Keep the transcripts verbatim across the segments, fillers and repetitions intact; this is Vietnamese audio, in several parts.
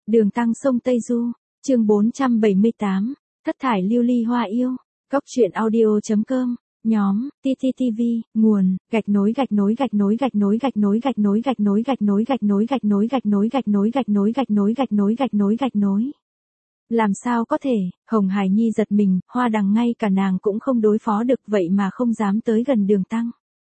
Đường Tăng sông Tây Du, chương bốn trăm bảy mươi tám, thất thải lưu ly hoa yêu, Cốc truyện audio.com, nhóm, tê tê tê vê, nguồn, gạch nối gạch nối gạch nối gạch nối gạch nối gạch nối gạch nối gạch nối gạch nối gạch nối gạch nối gạch nối gạch nối gạch nối gạch nối gạch nối gạch nối. Làm sao có thể, Hồng Hải Nhi giật mình, Hoa Đằng ngay cả nàng cũng không đối phó được vậy mà không dám tới gần Đường Tăng.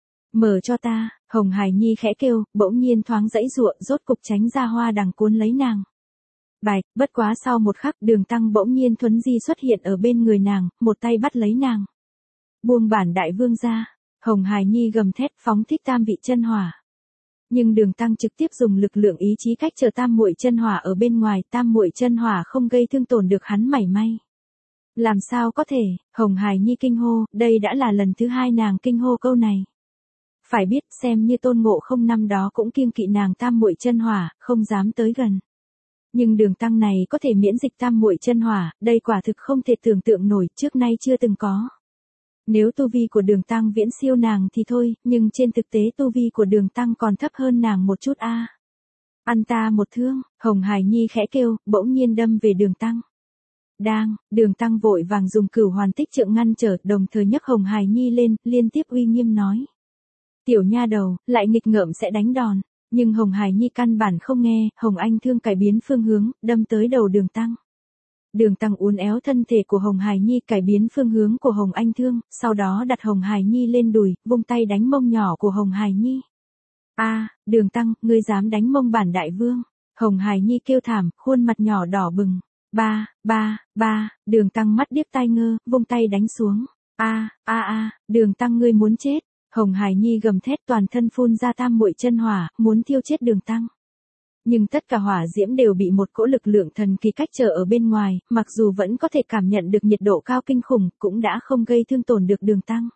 Mở cho ta, Hồng Hải Nhi khẽ kêu, bỗng nhiên thoáng dãy giụa, rốt cục tránh ra Hoa Đằng cuốn lấy nàng. Bạch, bất quá sau một khắc Đường Tăng bỗng nhiên thuấn di xuất hiện ở bên người nàng, một tay bắt lấy nàng. Buông bản đại vương ra, Hồng Hải Nhi gầm thét phóng thích tam vị chân hỏa. Nhưng Đường Tăng trực tiếp dùng lực lượng ý chí cách trở tam muội chân hỏa ở bên ngoài, tam muội chân hỏa không gây thương tổn được hắn mảy may. Làm sao có thể, Hồng Hải Nhi kinh hô, đây đã là lần thứ hai nàng kinh hô câu này. Phải biết xem như Tôn Ngộ Không năm đó cũng kiêng kỵ nàng tam muội chân hỏa, không dám tới gần. Nhưng Đường Tăng này có thể miễn dịch tam muội chân hỏa, đây quả thực không thể tưởng tượng nổi, trước nay chưa từng có. Nếu tu vi của Đường Tăng viễn siêu nàng thì thôi, nhưng trên thực tế tu vi của Đường Tăng còn thấp hơn nàng một chút a. À. Ăn ta một thương, Hồng Hải Nhi khẽ kêu, bỗng nhiên đâm về Đường Tăng. Đang, Đường Tăng vội vàng dùng Cửu Hoàn Tích Trượng ngăn trở, đồng thời nhấc Hồng Hải Nhi lên, liên tiếp uy nghiêm nói. Tiểu nha đầu, lại nghịch ngợm sẽ đánh đòn. Nhưng Hồng Hải Nhi căn bản không nghe, Hồng Anh Thương cải biến phương hướng, đâm tới đầu Đường Tăng. Đường Tăng uốn éo thân thể của Hồng Hải Nhi cải biến phương hướng của Hồng Anh Thương, sau đó đặt Hồng Hải Nhi lên đùi, vung tay đánh mông nhỏ của Hồng Hải Nhi. A, à, Đường Tăng, ngươi dám đánh mông bản đại vương. Hồng Hải Nhi kêu thảm, khuôn mặt nhỏ đỏ bừng. Ba, ba, ba, Đường Tăng mắt điếc tai ngơ, vung tay đánh xuống. A, a a, Đường Tăng ngươi muốn chết. Hồng Hải Nhi gầm thét toàn thân phun ra tam muội chân hỏa, muốn thiêu chết Đường Tăng. Nhưng tất cả hỏa diễm đều bị một cỗ lực lượng thần kỳ cách trở ở bên ngoài, mặc dù vẫn có thể cảm nhận được nhiệt độ cao kinh khủng, cũng đã không gây thương tổn được Đường Tăng.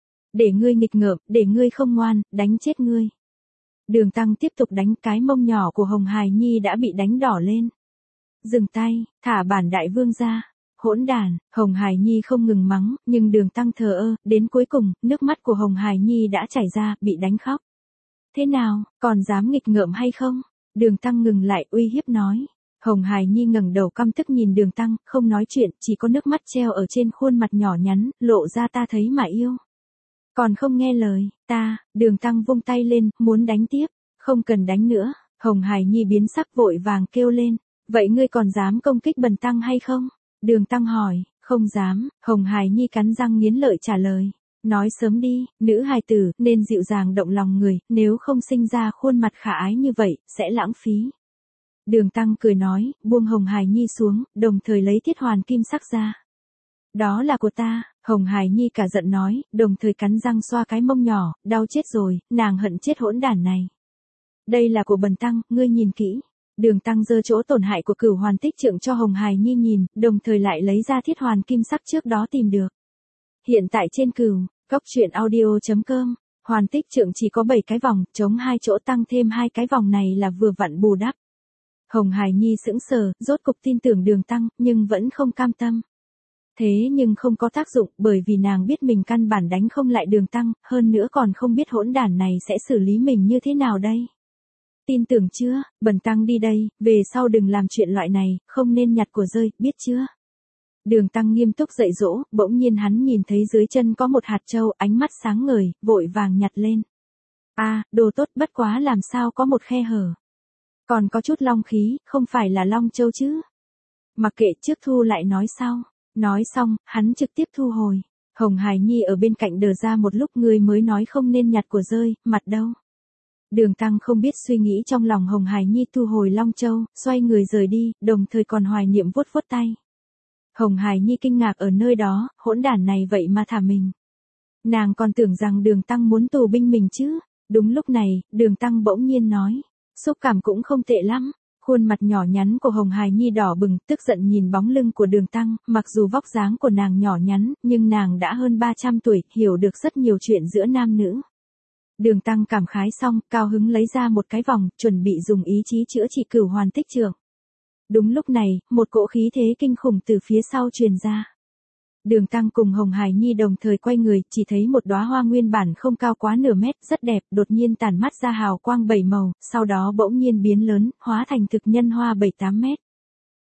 Để ngươi nghịch ngợm, để ngươi không ngoan, đánh chết ngươi. Đường Tăng tiếp tục đánh, cái mông nhỏ của Hồng Hải Nhi đã bị đánh đỏ lên. Dừng tay, thả bản đại vương ra. Hỗn đàn, Hồng Hải Nhi không ngừng mắng, nhưng Đường Tăng thờ ơ, đến cuối cùng, nước mắt của Hồng Hải Nhi đã chảy ra, bị đánh khóc. Thế nào, còn dám nghịch ngợm hay không? Đường Tăng ngừng lại uy hiếp nói. Hồng Hải Nhi ngẩng đầu căm tức nhìn Đường Tăng, không nói chuyện, chỉ có nước mắt treo ở trên khuôn mặt nhỏ nhắn, lộ ra ta thấy mà yêu. Còn không nghe lời, ta, Đường Tăng vung tay lên, muốn đánh tiếp, không cần đánh nữa, Hồng Hải Nhi biến sắc vội vàng kêu lên, vậy ngươi còn dám công kích bần Tăng hay không? Đường Tăng hỏi, không dám, Hồng Hải Nhi cắn răng nghiến lợi trả lời. Nói sớm đi, nữ hài tử, nên dịu dàng động lòng người, nếu không sinh ra khuôn mặt khả ái như vậy, sẽ lãng phí. Đường Tăng cười nói, buông Hồng Hải Nhi xuống, đồng thời lấy thiết hoàn kim sắc ra. Đó là của ta, Hồng Hải Nhi cả giận nói, đồng thời cắn răng xoa cái mông nhỏ, đau chết rồi, nàng hận chết hỗn đản này. Đây là của bần Tăng, ngươi nhìn kỹ. Đường Tăng giơ chỗ tổn hại của Cửu Hoàn Tích Trượng cho Hồng Hải Nhi nhìn, đồng thời lại lấy ra thiết hoàn kim sắc trước đó tìm được. Hiện tại trên Cửu, Cốc truyện audio.com, Hoàn Tích Trượng chỉ có bảy cái vòng, chống hai chỗ tăng thêm hai cái vòng này là vừa vặn bù đắp. Hồng Hải Nhi sững sờ, rốt cục tin tưởng Đường Tăng, nhưng vẫn không cam tâm. Thế nhưng không có tác dụng, bởi vì nàng biết mình căn bản đánh không lại Đường Tăng, hơn nữa còn không biết hỗn đản này sẽ xử lý mình như thế nào đây. Tin tưởng chưa, bần Tăng đi đây, về sau đừng làm chuyện loại này, không nên nhặt của rơi, biết chưa? Đường Tăng nghiêm túc dạy dỗ, bỗng nhiên hắn nhìn thấy dưới chân có một hạt châu, ánh mắt sáng ngời, vội vàng nhặt lên. A, à, đồ tốt, bất quá làm sao có một khe hở. Còn có chút long khí, không phải là long châu chứ. Mặc kệ trước thu lại nói sau. Nói xong, hắn trực tiếp thu hồi. Hồng Hải Nhi ở bên cạnh đờ ra một lúc người mới nói không nên nhặt của rơi, mặt đâu. Đường Tăng không biết suy nghĩ trong lòng Hồng Hải Nhi thu hồi long châu, xoay người rời đi, đồng thời còn hoài niệm vuốt vuốt tay. Hồng Hải Nhi kinh ngạc ở nơi đó, hỗn đản này vậy mà thả mình. Nàng còn tưởng rằng Đường Tăng muốn tù binh mình chứ. Đúng lúc này, Đường Tăng bỗng nhiên nói. Xúc cảm cũng không tệ lắm. Khuôn mặt nhỏ nhắn của Hồng Hải Nhi đỏ bừng, tức giận nhìn bóng lưng của Đường Tăng, mặc dù vóc dáng của nàng nhỏ nhắn, nhưng nàng đã hơn ba trăm tuổi, hiểu được rất nhiều chuyện giữa nam nữ. Đường Tăng cảm khái xong, cao hứng lấy ra một cái vòng, chuẩn bị dùng ý chí chữa trị Cửu Hoàn Tích Trượng. Đúng lúc này, một cỗ khí thế kinh khủng từ phía sau truyền ra. Đường Tăng cùng Hồng Hải Nhi đồng thời quay người, chỉ thấy một đóa hoa nguyên bản không cao quá nửa mét, rất đẹp, đột nhiên tản mắt ra hào quang bảy màu, sau đó bỗng nhiên biến lớn, hóa thành thực nhân hoa bảy tám mét.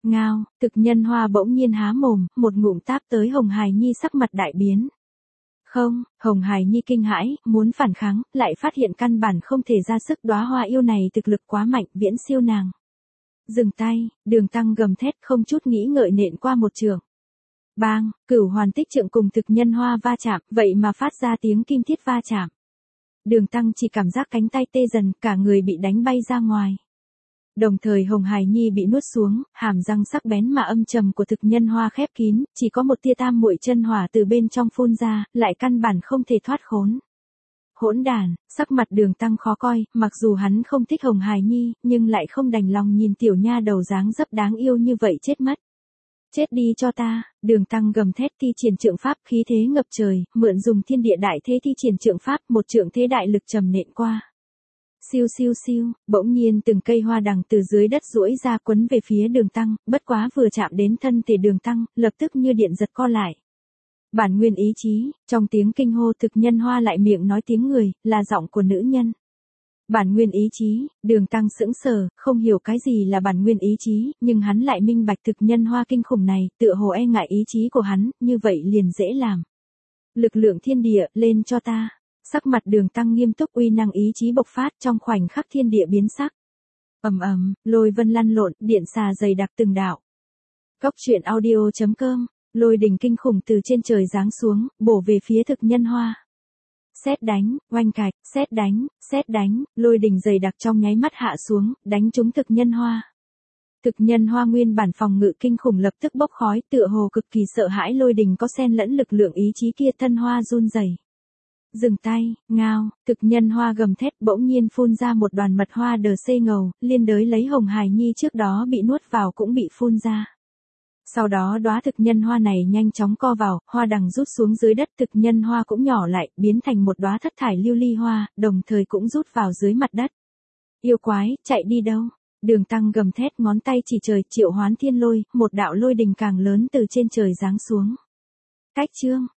ngao, thực nhân hoa bỗng nhiên há mồm, một ngụm táp tới Hồng Hài Nhi sắc mặt đại biến. Không, Hồng Hài Nhi kinh hãi, muốn phản kháng, lại phát hiện căn bản không thể ra sức, đóa hoa yêu này thực lực quá mạnh, viễn siêu nàng. Dừng tay, Đường Tăng gầm thét không chút nghĩ ngợi nện qua một trường. Bang, Cửu Hoàn Tích Trượng cùng thực nhân hoa va chạm, vậy mà phát ra tiếng kim thiết va chạm. Đường Tăng chỉ cảm giác cánh tay tê dần, cả người bị đánh bay ra ngoài. Đồng thời Hồng Hài Nhi bị nuốt xuống, hàm răng sắc bén mà âm trầm của thực nhân hoa khép kín, chỉ có một tia tam muội chân hỏa từ bên trong phun ra, lại căn bản không thể thoát khốn. Hỗn đàn, sắc mặt Đường Tăng khó coi, mặc dù hắn không thích Hồng Hài Nhi, nhưng lại không đành lòng nhìn tiểu nha đầu dáng dấp đáng yêu như vậy chết mất. Chết đi cho ta, Đường Tăng gầm thét thi triển trượng pháp khí thế ngập trời, mượn dùng thiên địa đại thế thi triển trượng pháp, một trượng thế đại lực trầm nện qua. Siêu siêu siêu, bỗng nhiên từng cây hoa đằng từ dưới đất duỗi ra quấn về phía Đường Tăng, bất quá vừa chạm đến thân thể Đường Tăng, lập tức như điện giật co lại. Bản nguyên ý chí, trong tiếng kinh hô thực nhân hoa lại miệng nói tiếng người, là giọng của nữ nhân. Bản nguyên ý chí, Đường Tăng sững sờ, không hiểu cái gì là bản nguyên ý chí, nhưng hắn lại minh bạch thực nhân hoa kinh khủng này, tựa hồ e ngại ý chí của hắn, như vậy liền dễ làm. Lực lượng thiên địa, lên cho ta. Sắc mặt Đường Tăng nghiêm túc, uy năng ý chí bộc phát, trong khoảnh khắc thiên địa biến sắc. Ầm ầm, lôi vân lăn lộn, điện xà dày đặc từng đạo. Cốc truyện audio chấm com, lôi đình kinh khủng từ trên trời giáng xuống, bổ về phía thực nhân hoa. Sét đánh, oanh cạch, sét đánh, sét đánh, lôi đình dày đặc trong nháy mắt hạ xuống, đánh trúng thực nhân hoa. Thực nhân hoa nguyên bản phòng ngự kinh khủng lập tức bốc khói, tựa hồ cực kỳ sợ hãi lôi đình có xen lẫn lực lượng ý chí kia, thân hoa run rẩy. Dừng tay, ngao, thực nhân hoa gầm thét bỗng nhiên phun ra một đoàn mật hoa đờ xê ngầu, liên đới lấy Hồng Hài Nhi trước đó bị nuốt vào cũng bị phun ra. Sau đó đóa thực nhân hoa này nhanh chóng co vào, hoa đằng rút xuống dưới đất, thực nhân hoa cũng nhỏ lại, biến thành một đóa thất thải lưu ly hoa, đồng thời cũng rút vào dưới mặt đất. Yêu quái, chạy đi đâu? Đường Tăng gầm thét ngón tay chỉ trời, triệu hoán thiên lôi, một đạo lôi đình càng lớn từ trên trời giáng xuống. Cách chương